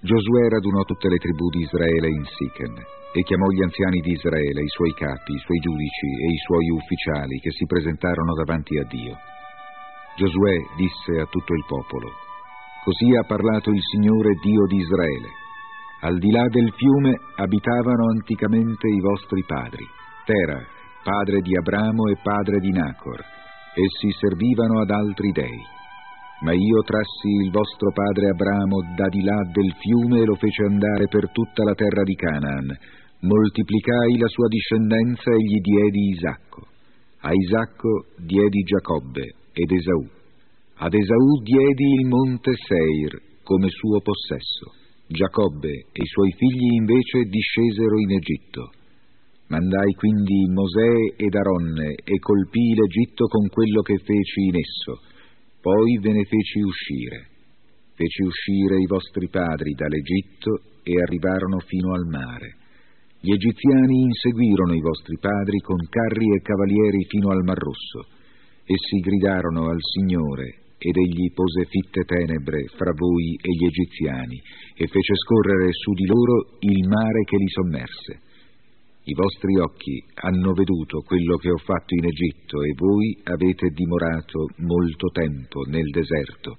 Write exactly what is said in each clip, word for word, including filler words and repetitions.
Giosuè radunò tutte le tribù di Israele in Sichem e chiamò gli anziani di Israele, i suoi capi, i suoi giudici e i suoi ufficiali che si presentarono davanti a Dio. Giosuè disse a tutto il popolo: «Così ha parlato il Signore Dio di Israele. Al di là del fiume abitavano anticamente i vostri padri, Tera, padre di Abramo e padre di Nacor. Essi servivano ad altri dei. Ma io trassi il vostro padre Abramo da di là del fiume e lo fece andare per tutta la terra di Canaan. Moltiplicai la sua discendenza e gli diedi Isacco. A Isacco diedi Giacobbe ed Esaù. Ad Esaù diedi il monte Seir come suo possesso. Giacobbe e i suoi figli invece discesero in Egitto. Mandai quindi Mosè ed Aronne e colpii l'Egitto con quello che feci in esso. Poi ve ne feci uscire. Feci uscire i vostri padri dall'Egitto e arrivarono fino al mare. Gli egiziani inseguirono i vostri padri con carri e cavalieri fino al Mar Rosso. Essi gridarono al Signore ed egli pose fitte tenebre fra voi e gli egiziani e fece scorrere su di loro il mare che li sommerse. I vostri occhi hanno veduto quello che ho fatto in Egitto e voi avete dimorato molto tempo nel deserto.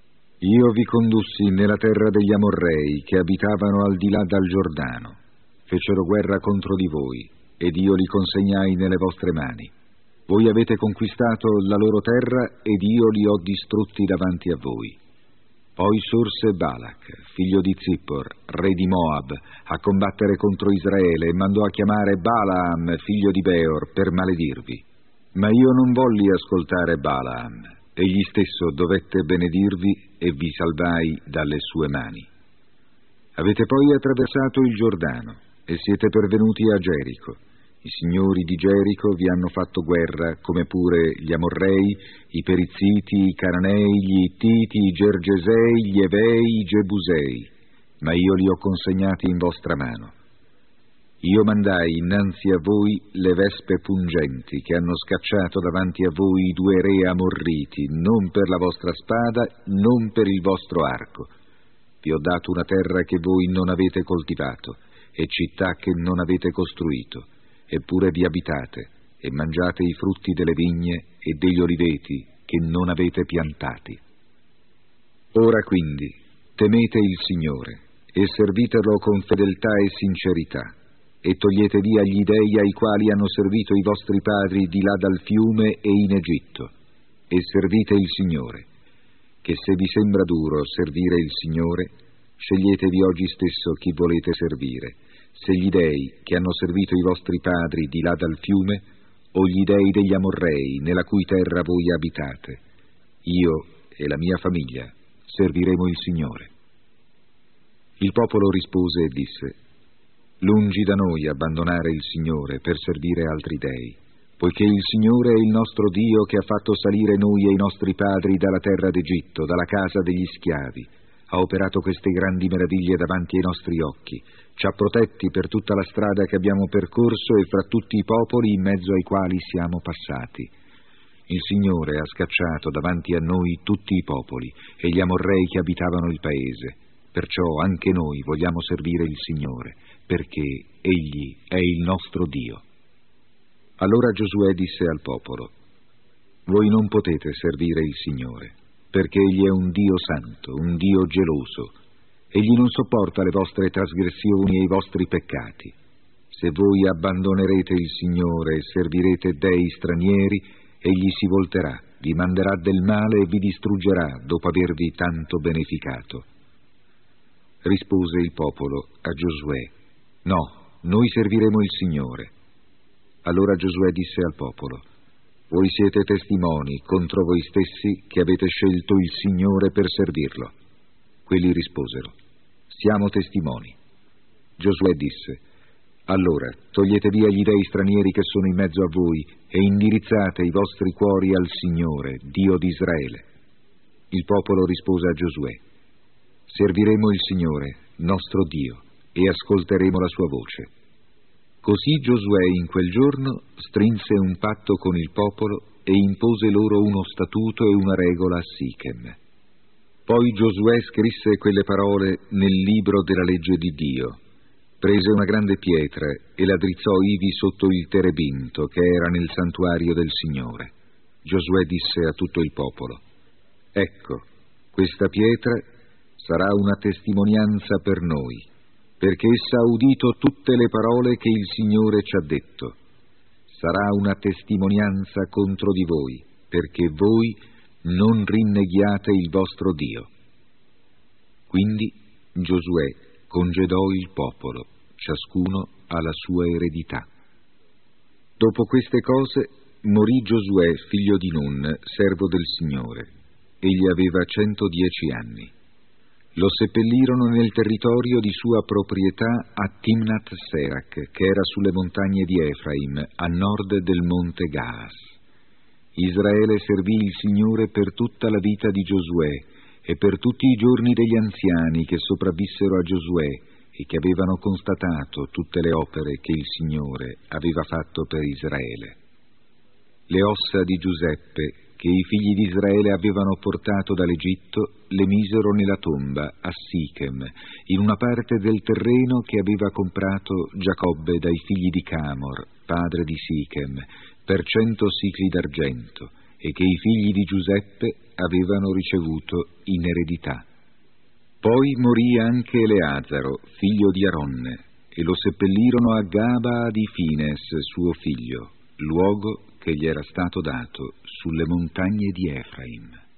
Io vi condussi nella terra degli Amorrei che abitavano al di là dal Giordano. Fecero guerra contro di voi ed io li consegnai nelle vostre mani. Voi avete conquistato la loro terra ed io li ho distrutti davanti a voi. Poi sorse Balak, figlio di Zippor, re di Moab, a combattere contro Israele e mandò a chiamare Balaam, figlio di Beor, per maledirvi. Ma io non volli ascoltare Balaam. Egli stesso dovette benedirvi e vi salvai dalle sue mani. Avete poi attraversato il Giordano e siete pervenuti a Gerico. I signori di Gerico vi hanno fatto guerra, come pure gli Amorrei, i Perizziti, i Cananei, gli Ittiti, i Gergesei, gli Evei, i Gebusei, ma io li ho consegnati in vostra mano. Io mandai innanzi a voi le vespe pungenti che hanno scacciato davanti a voi i due re amorriti, non per la vostra spada, non per il vostro arco. Vi ho dato una terra che voi non avete coltivato e città che non avete costruito. Eppure vi abitate e mangiate i frutti delle vigne e degli oliveti che non avete piantati. Ora quindi temete il Signore e servitelo con fedeltà e sincerità e togliete via gli dei ai quali hanno servito i vostri padri di là dal fiume e in Egitto e servite il Signore, che se vi sembra duro servire il Signore, sceglietevi oggi stesso chi volete servire, se gli dei che hanno servito i vostri padri di là dal fiume o gli dei degli Amorrei nella cui terra voi abitate. Io e la mia famiglia serviremo il Signore. Il popolo rispose e disse: lungi da noi abbandonare il Signore per servire altri dei, poiché il Signore è il nostro Dio che ha fatto salire noi e i nostri padri dalla terra d'Egitto, dalla casa degli schiavi. Ha operato queste grandi meraviglie davanti ai nostri occhi, ci ha protetti per tutta la strada che abbiamo percorso e fra tutti i popoli in mezzo ai quali siamo passati. Il Signore ha scacciato davanti a noi tutti i popoli e gli Amorrei che abitavano il paese. Perciò anche noi vogliamo servire il Signore, perché Egli è il nostro Dio. Allora Giosuè disse al popolo: voi non potete servire il Signore, perché Egli è un Dio santo, un Dio geloso. Egli non sopporta le vostre trasgressioni e i vostri peccati. Se voi abbandonerete il Signore e servirete dei stranieri, Egli si volterà, vi manderà del male e vi distruggerà dopo avervi tanto beneficato. Rispose il popolo a Giosuè: no, noi serviremo il Signore. Allora Giosuè disse al popolo: voi siete testimoni contro voi stessi che avete scelto il Signore per servirlo. Quelli risposero: siamo testimoni. Giosuè disse: allora togliete via gli dei stranieri che sono in mezzo a voi e indirizzate i vostri cuori al Signore, Dio di Israele. Il popolo rispose a Giosuè: serviremo il Signore, nostro Dio, e ascolteremo la sua voce. Così Giosuè in quel giorno strinse un patto con il popolo e impose loro uno statuto e una regola a Sichem. Poi Giosuè scrisse quelle parole nel libro della legge di Dio, prese una grande pietra e la drizzò ivi sotto il terebinto che era nel santuario del Signore. Giosuè disse a tutto il popolo: ecco, questa pietra sarà una testimonianza per noi, perché essa ha udito tutte le parole che il Signore ci ha detto. Sarà una testimonianza contro di voi, perché voi non rinneghiate il vostro Dio. Quindi Giosuè congedò il popolo, ciascuno alla sua eredità. Dopo queste cose morì Giosuè, figlio di Nun, servo del Signore. Egli aveva centodieci anni. Lo seppellirono nel territorio di sua proprietà a Timnat Serach, che era sulle montagne di Efraim, a nord del monte Gaas. Israele servì il Signore per tutta la vita di Giosuè e per tutti i giorni degli anziani che sopravvissero a Giosuè e che avevano constatato tutte le opere che il Signore aveva fatto per Israele. Le ossa di Giuseppe, che i figli di Israele avevano portato dall'Egitto, le misero nella tomba a Sichem, in una parte del terreno che aveva comprato Giacobbe dai figli di Camor, padre di Sichem, per cento sicli d'argento, e che i figli di Giuseppe avevano ricevuto in eredità. Poi morì anche Eleazaro, figlio di Aronne, e lo seppellirono a Gaba di Fines, suo figlio, luogo che gli era stato dato sulle montagne di Efraim.